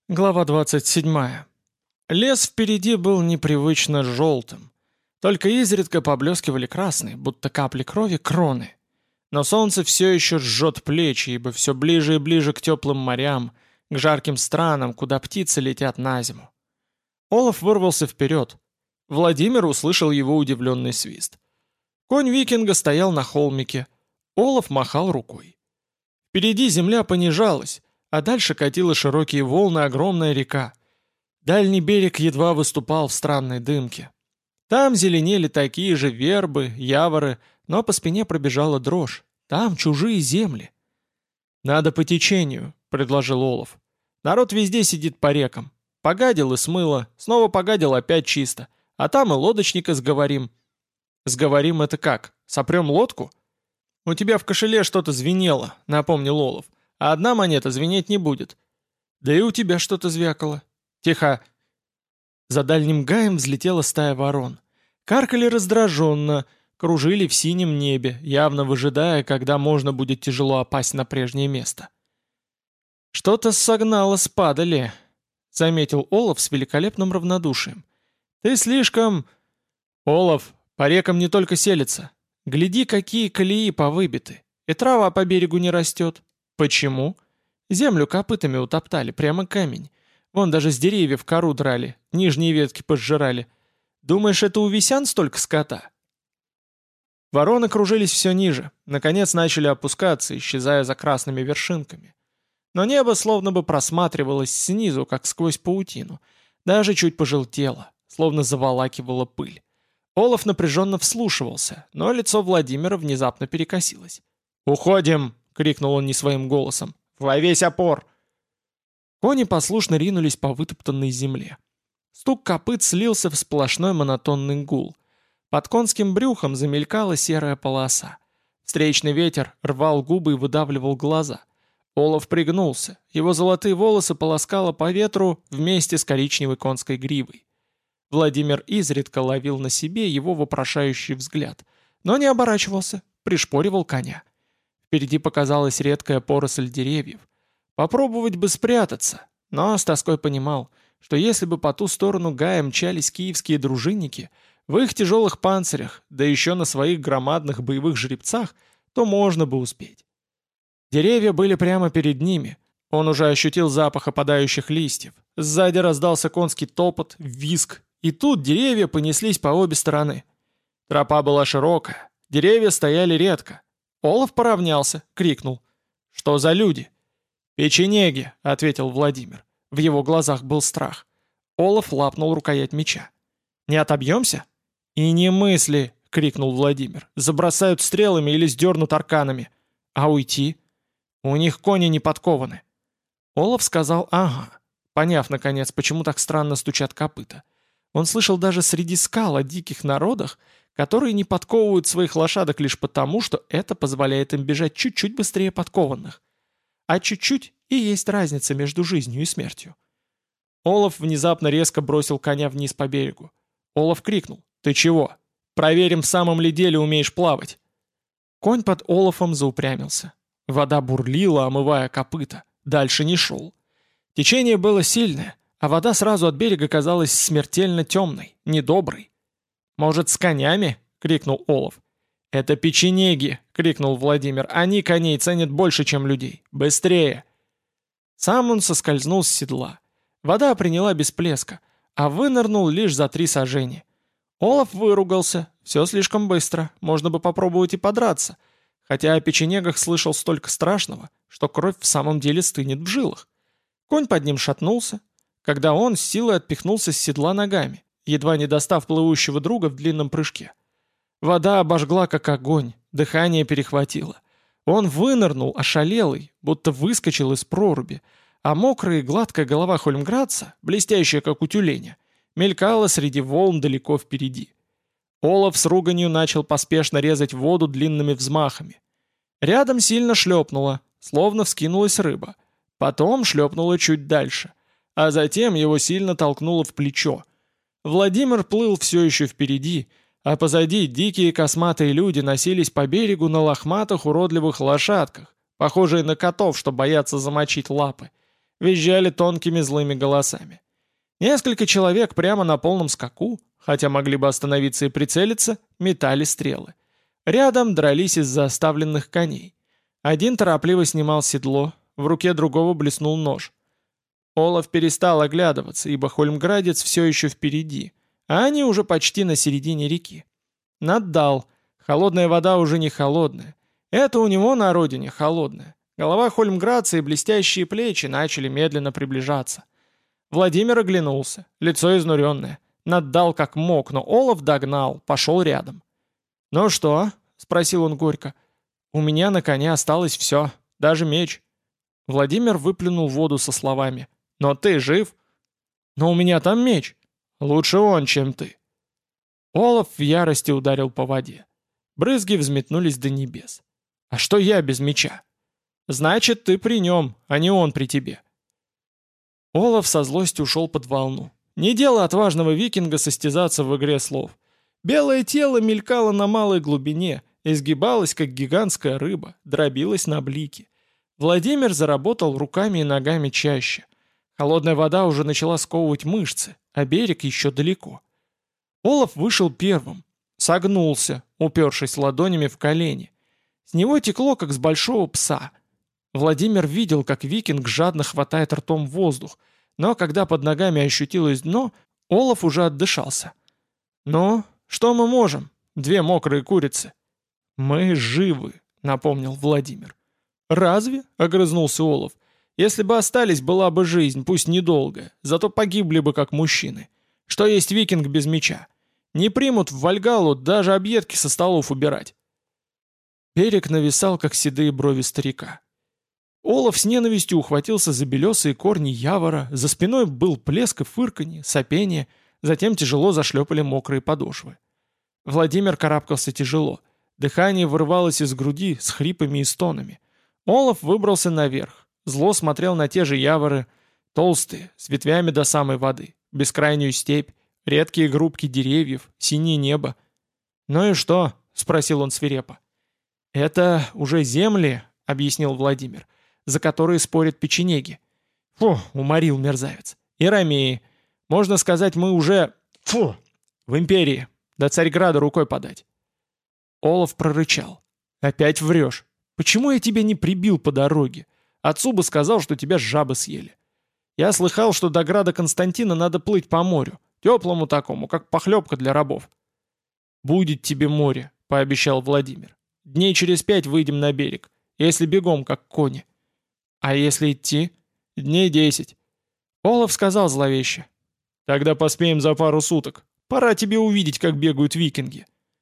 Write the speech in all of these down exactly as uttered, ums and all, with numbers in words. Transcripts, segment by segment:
Глава двадцать седьмая. Лес впереди был непривычно желтым. Только изредка поблескивали красные, будто капли крови, кроны. Но солнце все еще жжет плечи, ибо все ближе и ближе к теплым морям, к жарким странам, куда птицы летят на зиму. Олаф вырвался вперед. Владимир услышал его удивленный свист. Конь викинга стоял на холмике. Олаф махал рукой. Впереди земля понижалась, а дальше катила широкие волны огромная река. Дальний берег едва выступал в странной дымке. Там зеленели такие же вербы, яворы, но по спине пробежала дрожь. Там чужие земли. «Надо по течению», — предложил Олаф. «Народ везде сидит по рекам. Погадил и смыло, снова погадил опять чисто. А там и лодочника сговорим». «Сговорим это как? Сопрем лодку?» «У тебя в кошеле что-то звенело», — напомнил Олаф. «А одна монета звенеть не будет». «Да и у тебя что-то звякало». «Тихо!» За дальним гаем взлетела стая ворон. Каркали раздраженно, кружили в синем небе, явно выжидая, когда можно будет тяжело опасть на прежнее место. «Что-то согнало с падали», — заметил Олаф с великолепным равнодушием. «Ты слишком...» «Олаф, по рекам не только селится. Гляди, какие колеи повыбиты. И трава по берегу не растет. Почему? Землю копытами утоптали, прямо камень. Вон даже с деревьев кору драли, нижние ветки пожирали. Думаешь, это у висян столько скота?» Вороны кружились все ниже, наконец начали опускаться, исчезая за красными вершинками. Но небо словно бы просматривалось снизу, как сквозь паутину. Даже чуть пожелтело, словно заволакивала пыль. Олаф напряженно вслушивался, но лицо Владимира внезапно перекосилось. «Уходим!» — крикнул он не своим голосом. «Во весь опор!» Кони послушно ринулись по вытоптанной земле. Стук копыт слился в сплошной монотонный гул. Под конским брюхом замелькала серая полоса. Встречный ветер рвал губы и выдавливал глаза. Олаф пригнулся, его золотые волосы полоскало по ветру вместе с коричневой конской гривой. Владимир изредка ловил на себе его вопрошающий взгляд, но не оборачивался, пришпоривал коня. Впереди показалась редкая поросль деревьев. Попробовать бы спрятаться, но с тоской понимал, что если бы по ту сторону Гая мчались киевские дружинники, в их тяжелых панцирях, да еще на своих громадных боевых жеребцах, то можно бы успеть. Деревья были прямо перед ними. Он уже ощутил запах опадающих листьев. Сзади раздался конский топот, визг, и тут деревья понеслись по обе стороны. Тропа была широкая, деревья стояли редко. Олаф поравнялся, крикнул. «Что за люди?» «Печенеги», — ответил Владимир. В его глазах был страх. Олаф лапнул рукоять меча. «Не отобьемся?» «И не мысли!» — крикнул Владимир. «Забросают стрелами или сдернут арканами. А уйти? У них кони не подкованы». Олаф сказал «ага», поняв, наконец, почему так странно стучат копыта. Он слышал даже среди скал о диких народах, которые не подковывают своих лошадок лишь потому, что это позволяет им бежать чуть-чуть быстрее подкованных. А чуть-чуть и есть разница между жизнью и смертью. Олаф внезапно резко бросил коня вниз по берегу. Олаф крикнул: «Ты чего? Проверим, в самом ли деле умеешь плавать». Конь под Олафом заупрямился. Вода бурлила, омывая копыта. Дальше не шел. Течение было сильное, а вода сразу от берега казалась смертельно темной, недоброй. «Может, с конями?» — крикнул Олаф. «Это печенеги!» — крикнул Владимир. «Они коней ценят больше, чем людей. Быстрее!» Сам он соскользнул с седла. Вода приняла без плеска, а вынырнул лишь за три сажени. Олаф выругался. Все слишком быстро, можно бы попробовать и подраться. Хотя о печенегах слышал столько страшного, что кровь в самом деле стынет в жилах. Конь под ним шатнулся, когда он с силой отпихнулся с седла ногами, едва не достав плывущего друга в длинном прыжке. Вода обожгла, как огонь, дыхание перехватило. Он вынырнул, ошалелый, будто выскочил из проруби, а мокрая и гладкая голова Хольмградца, блестящая, как у тюленя, мелькала среди волн далеко впереди. Олаф с руганью начал поспешно резать воду длинными взмахами. Рядом сильно шлепнуло, словно вскинулась рыба. Потом шлепнуло чуть дальше, а затем его сильно толкнуло в плечо. Владимир плыл все еще впереди, а позади дикие косматые люди носились по берегу на лохматых уродливых лошадках, похожие на котов, что боятся замочить лапы. визжали тонкими злыми голосами. Несколько человек прямо на полном скаку, хотя могли бы остановиться и прицелиться, метали стрелы. Рядом дрались из-за оставленных коней. Один торопливо снимал седло, в руке другого блеснул нож. Олаф перестал оглядываться, ибо Хольмградец все еще впереди, а они уже почти на середине реки. Наддал. Холодная вода уже не холодная. Это у него на родине холодная. Голова Хольмградца и блестящие плечи начали медленно приближаться. Владимир оглянулся, лицо изнуренное. Наддал как мог, но Олаф догнал, пошел рядом. «Ну что?» — спросил он горько. «У меня на коне осталось все, даже меч». Владимир выплюнул воду со словами. «Но ты жив?» «Но у меня там меч. Лучше он, чем ты». Олаф в ярости ударил по воде. Брызги взметнулись до небес. «А что я без меча?» «Значит, ты при нем, а не он при тебе». Олаф со злостью ушел под волну. Не дело отважного викинга состязаться в игре слов. Белое тело мелькало на малой глубине, изгибалось, как гигантская рыба, дробилось на блики. Владимир заработал руками и ногами чаще. Холодная вода уже начала сковывать мышцы, а берег еще далеко. Олаф вышел первым, согнулся, упершись ладонями в колени. С него текло, как с большого пса. Владимир видел, как викинг жадно хватает ртом воздух, но когда под ногами ощутилось дно, Олаф уже отдышался. «Ну, что мы можем? Две мокрые курицы». «Мы живы», — напомнил Владимир. «Разве?» — огрызнулся Олаф. «Если бы остались, была бы жизнь, пусть недолгая, зато погибли бы как мужчины. Что есть викинг без меча? Не примут в Вальгалу даже объедки со столов убирать». Берег нависал, как седые брови старика. Олаф с ненавистью ухватился за белесые корни явора, за спиной был плеск и фырканье, сопение, затем тяжело зашлепали мокрые подошвы. Владимир карабкался тяжело, дыхание вырывалось из груди с хрипами и стонами. Олаф выбрался наверх, зло смотрел на те же яворы, толстые, с ветвями до самой воды, бескрайнюю степь, редкие группки деревьев, синее небо. «Ну и что?» — спросил он свирепо. «Это уже земли», — объяснил Владимир, — «за которые спорят печенеги». «Фу, уморил мерзавец. И ромеи. Можно сказать, мы уже... Фу, в империи. До Царьграда рукой подать». Олаф прорычал. «Опять врешь. Почему я тебя не прибил по дороге? Отцу бы сказал, что тебя жабы съели. Я слыхал, что до града Константина надо плыть по морю, теплому такому, как похлебка для рабов». «Будет тебе море», — пообещал Владимир. «Дней через пять выйдем на берег, если бегом, как кони». «А если идти?» «Дней десять». Олаф сказал зловеще. «Тогда поспеем за пару суток. Пора тебе увидеть, как бегают викинги».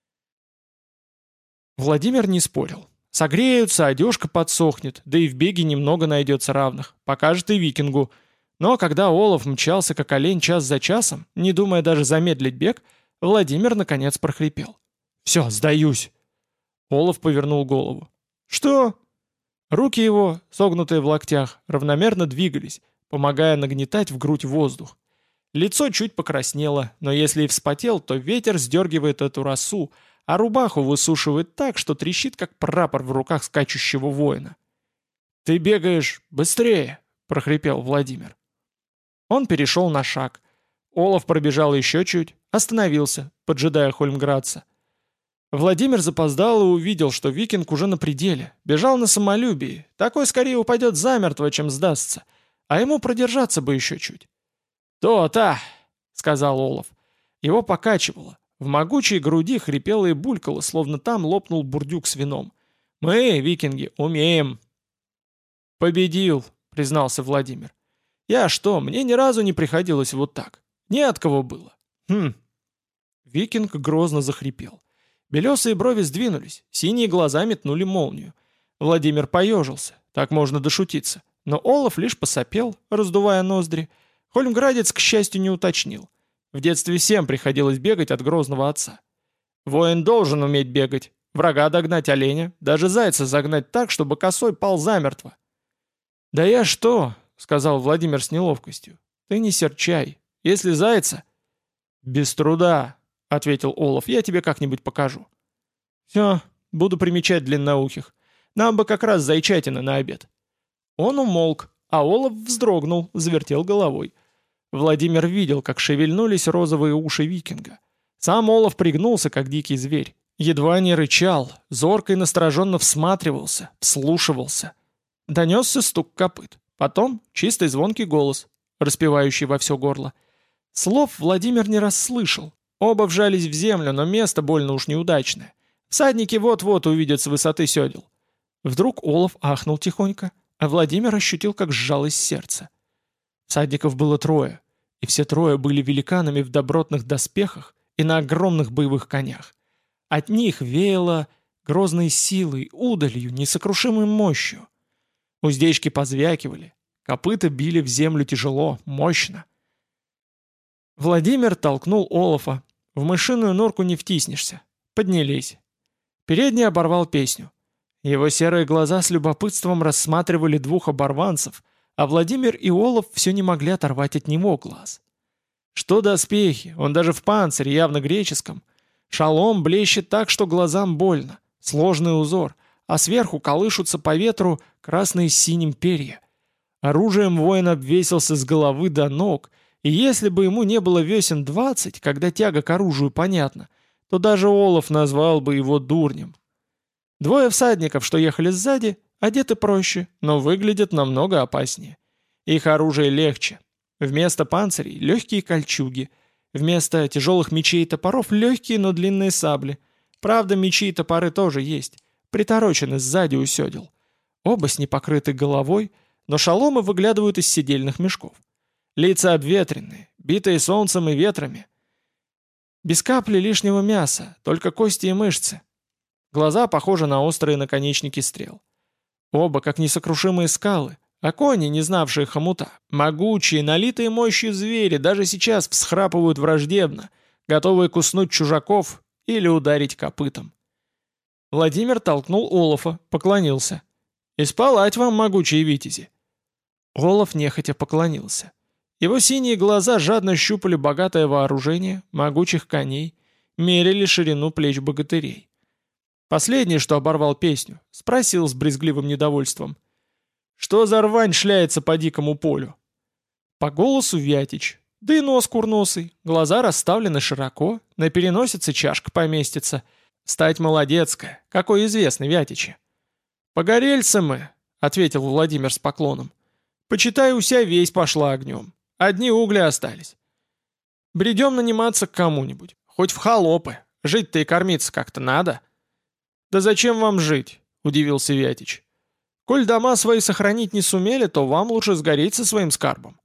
Владимир не спорил. Согреются, одежка подсохнет, да и в беге немного найдется равных. Покажет и викингу. Но когда Олаф мчался, как олень, час за часом, не думая даже замедлить бег, Владимир наконец прохрипел. «Все, сдаюсь». Олаф повернул голову. «Что?» Руки его, согнутые в локтях, равномерно двигались, помогая нагнетать в грудь воздух. Лицо чуть покраснело, но если и вспотел, то ветер сдергивает эту росу, а рубаху высушивает так, что трещит, как прапор в руках скачущего воина. «Ты бегаешь быстрее!» — прохрипел Владимир. Он перешел на шаг. Олаф пробежал еще чуть, остановился, поджидая Хольмградца. Владимир запоздал и увидел, что викинг уже на пределе, бежал на самолюбии, такой скорее упадет замертво, чем сдастся, а ему продержаться бы еще чуть. «То-то!» — сказал Олаф. Его покачивало, в могучей груди хрипело и булькало, словно там лопнул бурдюк с вином. «Мы, викинги, умеем!» «Победил!» — признался Владимир. «Я что, мне ни разу не приходилось вот так. Не от кого было. Хм». Викинг грозно захрипел. Белесые брови сдвинулись, синие глаза метнули молнию. Владимир поежился, так можно дошутиться. Но Олаф лишь посопел, раздувая ноздри. Хольмградец, к счастью, не уточнил. В детстве всем приходилось бегать от грозного отца. Воин должен уметь бегать, врага догнать оленя, даже зайца загнать так, чтобы косой пал замертво. «Да я что?» — сказал Владимир с неловкостью. «Ты не серчай. Если зайца...» «Без труда», — ответил Олаф, — «я тебе как-нибудь покажу». «Все, буду примечать длинноухих. Нам бы как раз зайчатина на обед». Он умолк, а Олаф вздрогнул, завертел головой. Владимир видел, как шевельнулись розовые уши викинга. Сам Олаф пригнулся, как дикий зверь. Едва не рычал, зорко и настороженно всматривался, вслушивался. Донесся стук копыт. Потом чистый звонкий голос, распевающий во все горло. Слов Владимир не расслышал. Оба вжались в землю, но место больно уж неудачное. Всадники вот-вот увидят с высоты седел. Вдруг Олаф ахнул тихонько, а Владимир ощутил, как сжалось сердце. Всадников было трое, и все трое были великанами в добротных доспехах и на огромных боевых конях. От них веяло грозной силой, удалью, несокрушимой мощью. Уздечки позвякивали, копыта били в землю тяжело, мощно. Владимир толкнул Олафа. В мышиную норку не втиснешься. Поднялись. Передний оборвал песню. Его серые глаза с любопытством рассматривали двух оборванцев, а Владимир и Олаф все не могли оторвать от него глаз. Что доспехи, он даже в панцире, явно греческом. Шалом блещет так, что глазам больно. Сложный узор, а сверху колышутся по ветру красные с синим перья. Оружием воин обвесился с головы до ног, и если бы ему не было весен двадцать, когда тяга к оружию понятна, то даже Олаф назвал бы его дурнем. Двое всадников, что ехали сзади, одеты проще, но выглядят намного опаснее. Их оружие легче. Вместо панцирей — легкие кольчуги. Вместо тяжелых мечей и топоров — легкие, но длинные сабли. Правда, мечи и топоры тоже есть, приторочены сзади у седел. Оба с непокрытой головой, но шаломы выглядывают из седельных мешков. Лица обветренные, битые солнцем и ветрами. Без капли лишнего мяса, только кости и мышцы. Глаза похожи на острые наконечники стрел. Оба, как несокрушимые скалы, а кони, не знавшие хомута, могучие, налитые мощью звери, даже сейчас всхрапывают враждебно, готовые куснуть чужаков или ударить копытом. Владимир толкнул Олафа, поклонился. «И спалать вам, могучие витязи!» Олаф нехотя поклонился. Его синие глаза жадно щупали богатое вооружение, могучих коней, мерили ширину плеч богатырей. Последний, что оборвал песню, спросил с брезгливым недовольством. «Что за рвань шляется по дикому полю?» По голосу Вятич, да и нос курносый, глаза расставлены широко, на переносице чашка поместится. Стать молодецкая, какой известный Вятичи. «Погорельцы мы», — ответил Владимир с поклоном. «Почитай, уся весь пошла огнем. Одни угли остались. Бредем наниматься к кому-нибудь, хоть в холопы. Жить-то и кормиться как-то надо». «Да зачем вам жить?» — удивился Вятич. «Коль дома свои сохранить не сумели, то вам лучше сгореть со своим скарбом».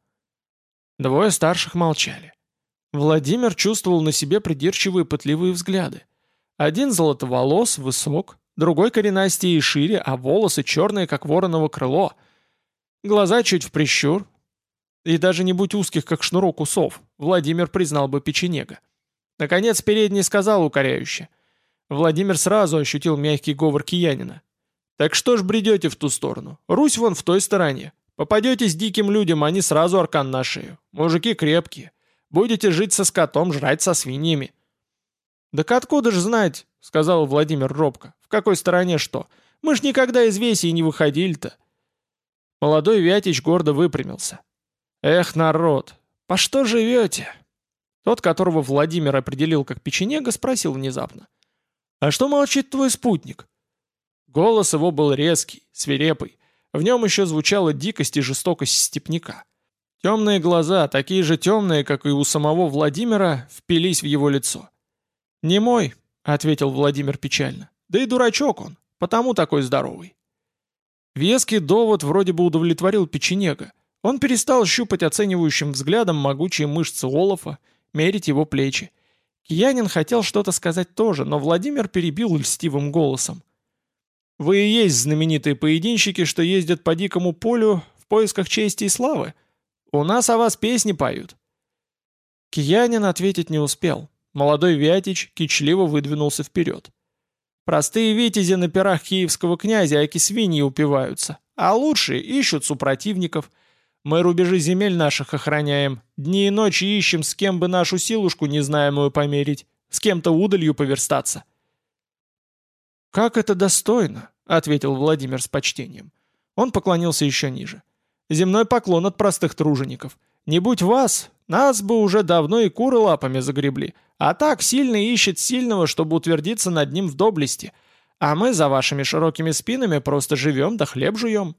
Двое старших молчали. Владимир чувствовал на себе придирчивые пытливые взгляды. Один золотоволос, высок, другой коренастее и шире, а волосы черные, как вороново крыло. Глаза чуть в прищур. И даже не будь узких, как шнурок усов, Владимир признал бы печенега. Наконец передний сказал укоряюще. Владимир сразу ощутил мягкий говор киянина. «Так что ж бредете в ту сторону? Русь вон в той стороне. Попадетесь диким людям, они сразу аркан на шею. Мужики крепкие. Будете жить со скотом, жрать со свиньями». «Так откуда ж знать?» — сказал Владимир робко. «В какой стороне что? Мы ж никогда из Весии не выходили-то». Молодой Вятич гордо выпрямился. «Эх, народ, по что живете?» Тот, которого Владимир определил как печенега, спросил внезапно. «А что молчит твой спутник?» Голос его был резкий, свирепый. В нем еще звучала дикость и жестокость степняка. Темные глаза, такие же темные, как и у самого Владимира, впились в его лицо. «Не мой», — ответил Владимир печально. «Да и дурачок он, потому такой здоровый». Веский довод вроде бы удовлетворил печенега. Он перестал щупать оценивающим взглядом могучие мышцы Олафа, мерить его плечи. Киянин хотел что-то сказать тоже, но Владимир перебил льстивым голосом. «Вы и есть знаменитые поединщики, что ездят по дикому полю в поисках чести и славы? У нас о вас песни поют». Киянин ответить не успел. Молодой Вятич кичливо выдвинулся вперед. «Простые витязи на пирах киевского князя аки свиньи упиваются, а лучшие ищут супротивников. Мы рубежи земель наших охраняем, дни и ночи ищем, с кем бы нашу силушку незнаемую померить, с кем-то удалью поверстаться». «Как это достойно!» — ответил Владимир с почтением. Он поклонился еще ниже. Земной поклон от простых тружеников. Не будь вас, нас бы уже давно и куры лапами загребли. А так сильный ищет сильного, чтобы утвердиться над ним в доблести. А мы за вашими широкими спинами просто живем да хлеб жуем».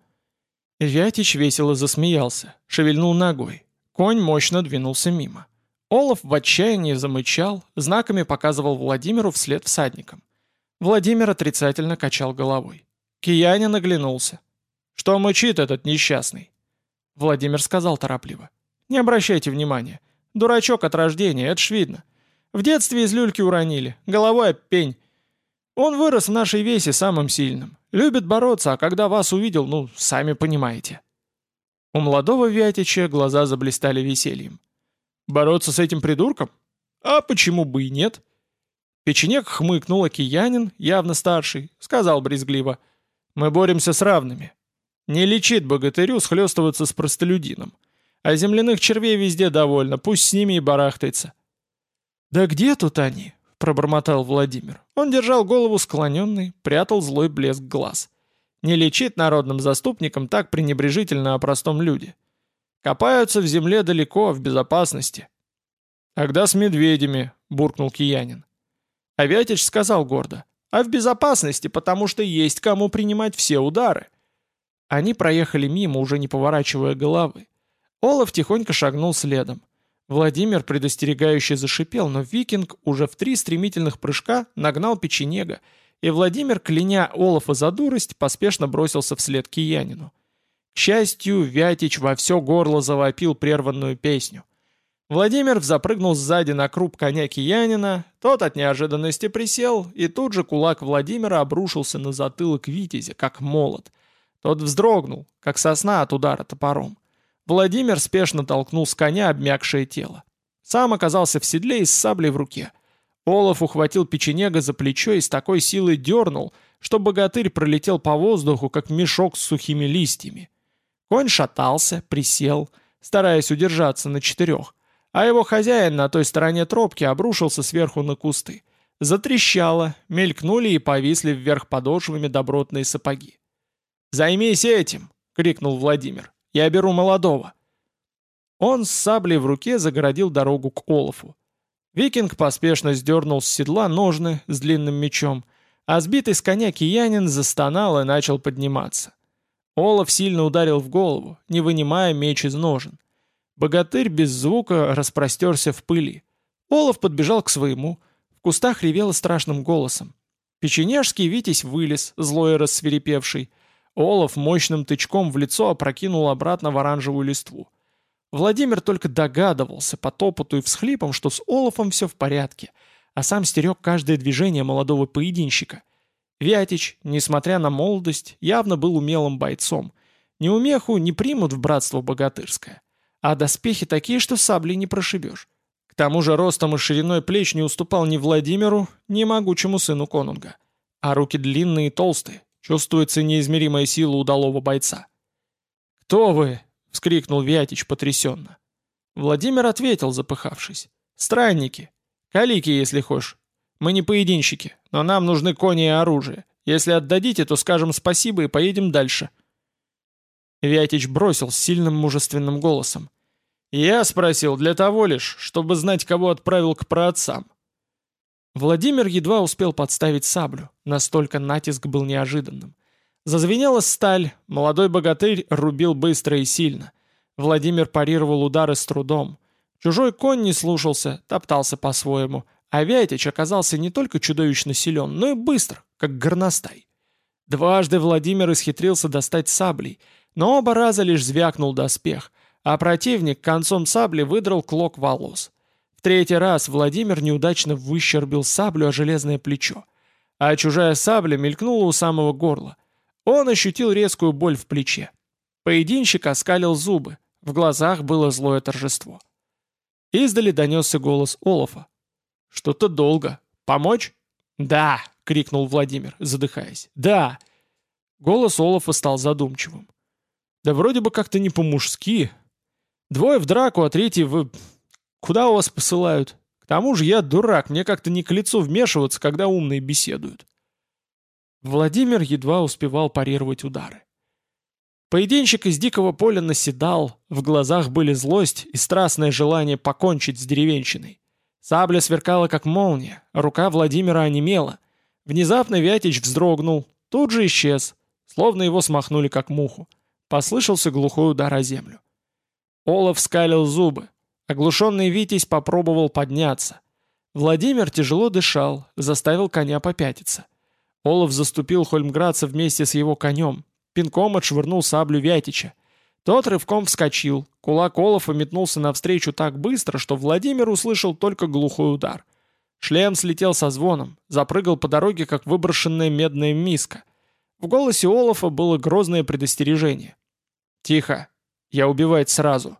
Вятич весело засмеялся, шевельнул ногой. Конь мощно двинулся мимо. Олаф в отчаянии замычал, знаками показывал Владимиру вслед всадникам. Владимир отрицательно качал головой. Киянин оглянулся. «Что мычит этот несчастный?» Владимир сказал торопливо. «Не обращайте внимания. Дурачок от рождения, это ж видно. В детстве из люльки уронили, головой об пень. Он вырос в нашей весе самым сильным. Любит бороться, а когда вас увидел, ну, сами понимаете». У молодого Вятича глаза заблистали весельем. «Бороться с этим придурком? А почему бы и нет?» Печенек хмыкнул, а киянин, явно старший, сказал брезгливо. «Мы боремся с равными. Не лечит богатырю схлестываться с простолюдином. А земляных червей везде довольно, пусть с ними и барахтается». «Да где тут они?» — пробормотал Владимир. Он держал голову склоненной, прятал злой блеск глаз. Не лечит народным заступникам так пренебрежительно о простом люде. Копаются в земле далеко, в безопасности. «Тогда с медведями», — буркнул киянин. А Вятич сказал гордо. «А в безопасности, потому что есть кому принимать все удары». Они проехали мимо, уже не поворачивая головы. Олаф тихонько шагнул следом. Владимир предостерегающе зашипел, но викинг уже в три стремительных прыжка нагнал печенега, и Владимир, кляня Олафа за дурость, поспешно бросился вслед киянину. К счастью, Вятич во все горло завопил прерванную песню. Владимир взапрыгнул сзади на круп коня киянина, тот от неожиданности присел, и тут же кулак Владимира обрушился на затылок витязя, как молот. Тот вздрогнул, как сосна от удара топором. Владимир спешно толкнул с коня обмякшее тело. Сам оказался в седле и с саблей в руке. Олаф ухватил печенега за плечо и с такой силой дернул, что богатырь пролетел по воздуху, как мешок с сухими листьями. Конь шатался, присел, стараясь удержаться на четырех, а его хозяин на той стороне тропки обрушился сверху на кусты. Затрещало, мелькнули и повисли вверх подошвами добротные сапоги. «Займись этим!» — крикнул Владимир. «Я беру молодого!» Он с саблей в руке загородил дорогу к Олафу. Викинг поспешно сдернул с седла ножны с длинным мечом, а сбитый с коня киянин застонал и начал подниматься. Олаф сильно ударил в голову, не вынимая меч из ножен. Богатырь без звука распростерся в пыли. Олаф подбежал к своему, в кустах ревело страшным голосом. Печенежский витязь вылез, злой и рассвирепевший. Олаф мощным тычком в лицо опрокинул обратно в оранжевую листву. Владимир только догадывался по топоту и всхлипам, что с Олафом все в порядке, а сам стерег каждое движение молодого поединщика. Вятич, несмотря на молодость, явно был умелым бойцом. Неумеху не примут в братство богатырское. А доспехи такие, что саблей не прошибешь. К тому же ростом и шириной плеч не уступал ни Владимиру, ни могучему сыну конунга. А руки длинные и толстые, чувствуется неизмеримая сила удалого бойца. «Кто вы?» — вскрикнул Вятич потрясенно. Владимир ответил, запыхавшись. «Странники. Калики, если хочешь. Мы не поединщики, но нам нужны кони и оружие. Если отдадите, то скажем спасибо и поедем дальше». Вятич бросил с сильным мужественным голосом. «Я спросил для того лишь, чтобы знать, кого отправил к праотцам». Владимир едва успел подставить саблю, настолько натиск был неожиданным. Зазвенела сталь, молодой богатырь рубил быстро и сильно. Владимир парировал удары с трудом. Чужой конь не слушался, топтался по-своему, а Вятич оказался не только чудовищно силен, но и быстр, как горностай. Дважды Владимир исхитрился достать саблей, но оба раза лишь звякнул доспех, а противник концом сабли выдрал клок волос. В третий раз Владимир неудачно выщербил саблю о железное плечо, а чужая сабля мелькнула у самого горла. Он ощутил резкую боль в плече. Поединщик оскалил зубы, в глазах было злое торжество. Издали донесся голос Олафа. «Что-то долго. Помочь?» «Да!» — крикнул Владимир, задыхаясь. «Да!» Голос Олафа стал задумчивым. «Да вроде бы как-то не по-мужски. Двое в драку, а третий в... Куда вас посылают? К тому же я дурак, мне как-то не к лицу вмешиваться, когда умные беседуют». Владимир едва успевал парировать удары. Поединщик из дикого поля наседал, в глазах были злость и страстное желание покончить с деревенщиной. Сабля сверкала, как молния, рука Владимира онемела. Внезапно Вятич вздрогнул, тут же исчез, словно его смахнули, как муху. Послышался глухой удар о землю. Олаф скалил зубы. Оглушенный Витязь попробовал подняться. Владимир тяжело дышал, заставил коня попятиться. Олаф заступил Хольмградца вместе с его конем. Пинком отшвырнул саблю Вятича. Тот рывком вскочил. Кулак Олафа метнулся навстречу так быстро, что Владимир услышал только глухой удар. Шлем слетел со звоном, запрыгал по дороге, как выброшенная медная миска. В голосе Олафа было грозное предостережение. «Тихо! Я убивать сразу!»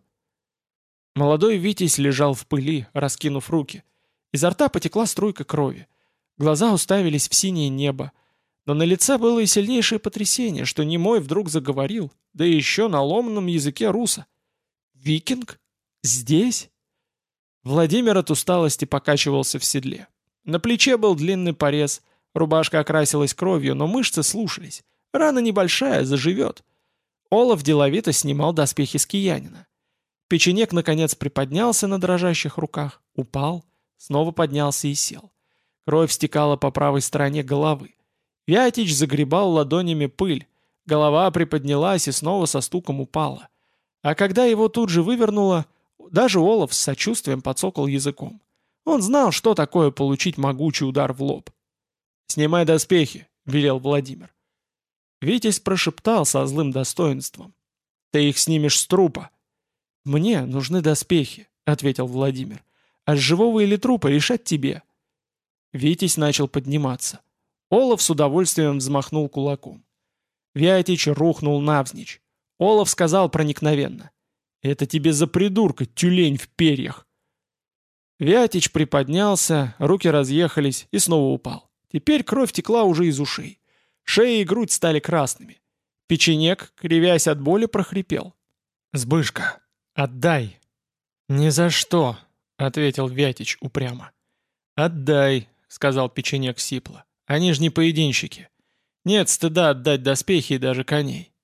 Молодой Витязь лежал в пыли, раскинув руки. Изо рта потекла струйка крови. Глаза уставились в синее небо. Но на лице было и сильнейшее потрясение, что немой вдруг заговорил, да еще на ломаном языке руса. «Викинг? Здесь?» Владимир от усталости покачивался в седле. На плече был длинный порез, рубашка окрасилась кровью, но мышцы слушались. Рана небольшая, заживет. Олаф деловито снимал доспехи с киянина. Печенек, наконец, приподнялся на дрожащих руках, упал, снова поднялся и сел. Кровь стекала по правой стороне головы. Вятич загребал ладонями пыль, голова приподнялась и снова со стуком упала. А когда его тут же вывернуло, даже Олаф с сочувствием подсокал языком. Он знал, что такое получить могучий удар в лоб. «Снимай доспехи», — велел Владимир. Витязь прошептал со злым достоинством. «Ты их снимешь с трупа». «Мне нужны доспехи», — ответил Владимир. «А с живого или трупа решать тебе». Витязь начал подниматься. Олаф с удовольствием взмахнул кулаком. Вятич рухнул навзничь. Олаф сказал проникновенно. «Это тебе за придурка, тюлень в перьях!» Вятич приподнялся, руки разъехались и снова упал. Теперь кровь текла уже из ушей. Шея и грудь стали красными. Печенек, кривясь от боли, прохрипел. «Сбышка, отдай!» «Ни за что!» — ответил Вятич упрямо. «Отдай!» — сказал Печенек сипло. «Они ж не поединщики. Нет стыда отдать доспехи и даже коней».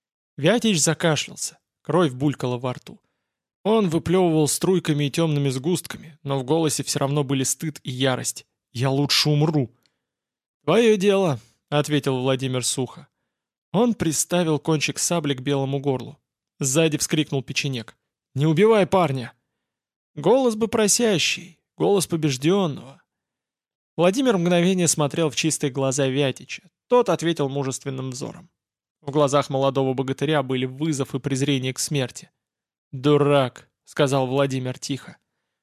Вятич закашлялся. Кровь булькала во рту. Он выплевывал струйками и темными сгустками, но в голосе все равно были стыд и ярость. «Я лучше умру». «Твое дело», — ответил Владимир сухо. Он приставил кончик сабли к белому горлу. Сзади вскрикнул Печенек. «Не убивай парня!» Голос бы просящий, голос побежденного. Владимир мгновение смотрел в чистые глаза Вятича. Тот ответил мужественным взором. В глазах молодого богатыря были вызов и презрение к смерти. «Дурак», — сказал Владимир тихо.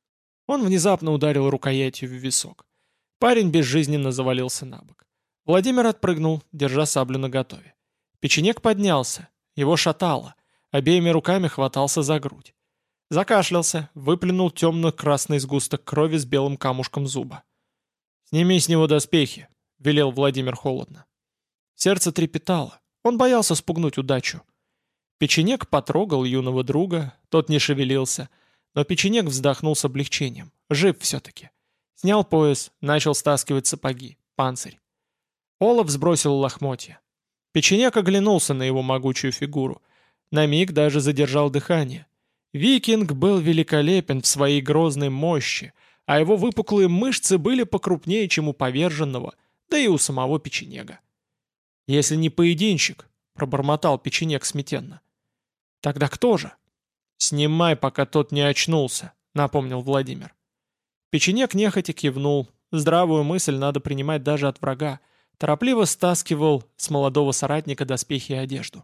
Он внезапно ударил рукоятью в висок. Парень безжизненно завалился на бок. Владимир отпрыгнул, держа саблю наготове. Печенек поднялся, его шатало, обеими руками хватался за грудь. Закашлялся, выплюнул темно-красный сгусток крови с белым камушком зуба. «Сними с него доспехи», — велел Владимир холодно. Сердце трепетало, он боялся спугнуть удачу. Печенек потрогал юного друга, тот не шевелился, но Печенек вздохнул с облегчением. Жив все-таки. Снял пояс, начал стаскивать сапоги, панцирь. Олаф сбросил лохмотья. Печенек оглянулся на его могучую фигуру. На миг даже задержал дыхание. Викинг был великолепен в своей грозной мощи, а его выпуклые мышцы были покрупнее, чем у поверженного, да и у самого печенега. «Если не поединщик», — пробормотал Печенек смятенно. «Тогда кто же?» «Снимай, пока тот не очнулся», — напомнил Владимир. Печенек нехотя кивнул. Здравую мысль надо принимать даже от врага. Торопливо стаскивал с молодого соратника доспехи и одежду.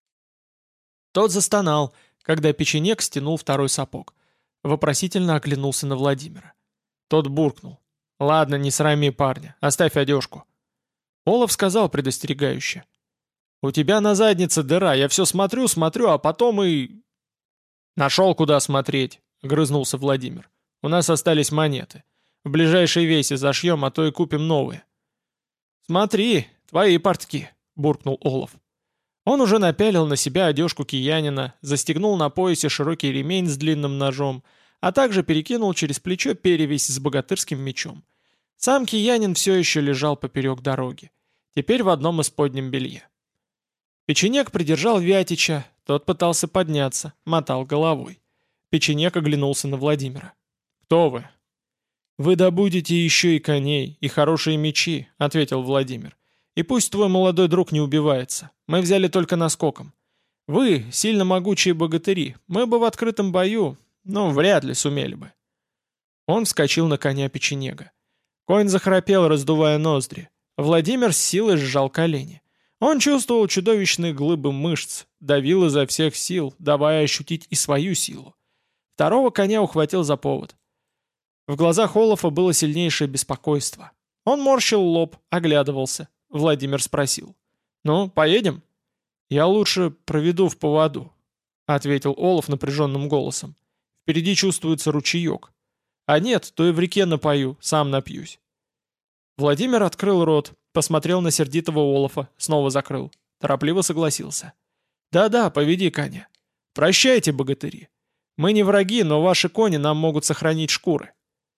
Тот застонал, когда Печенек стянул второй сапог. Вопросительно оглянулся на Владимира. Тот буркнул. «Ладно, не срами парня, оставь одежку». Олаф сказал предостерегающе. «У тебя на заднице дыра, я все смотрю, смотрю, а потом и...» «Нашел, куда смотреть», — грызнулся Владимир. «У нас остались монеты. В ближайшей весе зашьем, а то и купим новые». «Смотри, твои портки», — буркнул Олаф. Он уже напялил на себя одежку киянина, застегнул на поясе широкий ремень с длинным ножом, а также перекинул через плечо перевязь с богатырским мечом. Сам киянин все еще лежал поперек дороги, теперь в одном из подним белье. Печенек придержал Вятича, тот пытался подняться, мотал головой. Печенек оглянулся на Владимира. «Кто вы?» «Вы добудете еще и коней, и хорошие мечи», — ответил Владимир. «И пусть твой молодой друг не убивается. Мы взяли только наскоком. Вы — сильно могучие богатыри. Мы бы в открытом бою, но вряд ли сумели бы». Он вскочил на коня печенега. Конь захрапел, раздувая ноздри. Владимир с силой сжал колени. Он чувствовал чудовищные глыбы мышц, давил изо всех сил, давая ощутить и свою силу. Второго коня ухватил за повод. В глазах Олафа было сильнейшее беспокойство. Он морщил лоб, оглядывался. Владимир спросил. «Ну, поедем?» «Я лучше проведу в поводу», — ответил Олаф напряженным голосом. «Впереди чувствуется ручеек. А нет, то и в реке напою, сам напьюсь». Владимир открыл рот, посмотрел на сердитого Олафа, снова закрыл. Торопливо согласился. «Да-да, поведи коня. Прощайте, богатыри. Мы не враги, но ваши кони нам могут сохранить шкуры».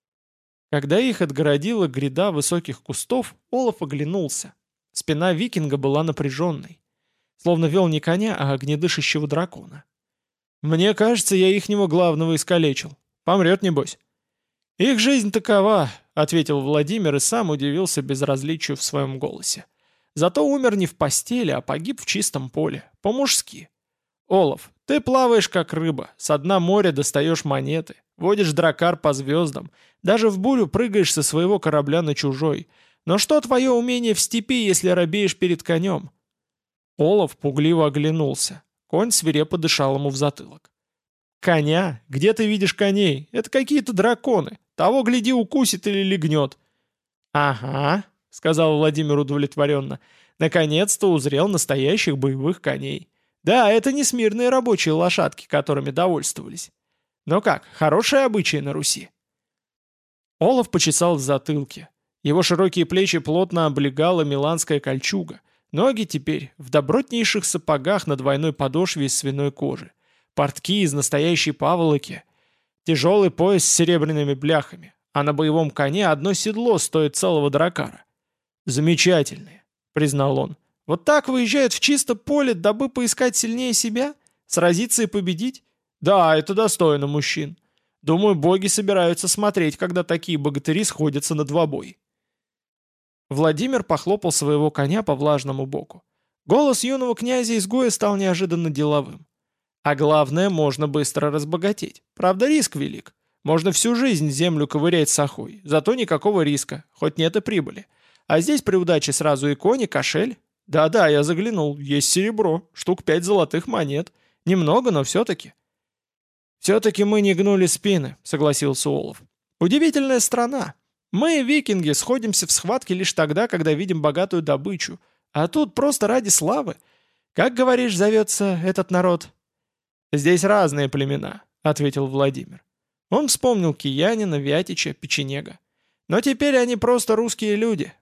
Когда их отгородила гряда высоких кустов, Олаф оглянулся. Спина викинга была напряженной. Словно вел не коня, а огнедышащего дракона. «Мне кажется, я ихнего главного искалечил. Помрет, небось». «Их жизнь такова», — ответил Владимир и сам удивился безразличию в своем голосе. «Зато умер не в постели, а погиб в чистом поле, по-мужски. Олаф, ты плаваешь как рыба, со дна моря достаешь монеты, водишь дракар по звездам, даже в бурю прыгаешь со своего корабля на чужой. Но что твое умение в степи, если робеешь перед конем?» Олаф пугливо оглянулся. Конь свирепо дышал ему в затылок. «Коня? Где ты видишь коней? Это какие-то драконы. Того, гляди, укусит или легнет». «Ага», — сказал Владимир удовлетворенно, — «наконец-то узрел настоящих боевых коней. Да, это не смирные рабочие лошадки, которыми довольствовались. Но как, хорошие обычаи на Руси?» Олаф почесал в затылке. Его широкие плечи плотно облегала миланская кольчуга. Ноги теперь в добротнейших сапогах на двойной подошве из свиной кожи. Портки из настоящей паволоки. Тяжелый пояс с серебряными бляхами. А на боевом коне одно седло стоит целого дракара. «Замечательные», — признал он. «Вот так выезжают в чисто поле, дабы поискать сильнее себя? Сразиться и победить? Да, это достойно мужчин. Думаю, боги собираются смотреть, когда такие богатыри сходятся на двобой». Владимир похлопал своего коня по влажному боку. Голос юного князя-изгоя стал неожиданно деловым. «А главное, можно быстро разбогатеть. Правда, риск велик. Можно всю жизнь землю ковырять с охой, зато никакого риска, хоть нет и прибыли. А здесь при удаче сразу и кони, кошель. Да-да, я заглянул, есть серебро, штук пять золотых монет. Немного, но все-таки». «Все-таки мы не гнули спины», — согласился Олаф. «Удивительная страна. Мы, викинги, сходимся в схватке лишь тогда, когда видим богатую добычу. А тут просто ради славы. Как, говоришь, зовется этот народ?» «Здесь разные племена», — ответил Владимир. Он вспомнил киянина, вятича, печенега. «Но теперь они просто русские люди,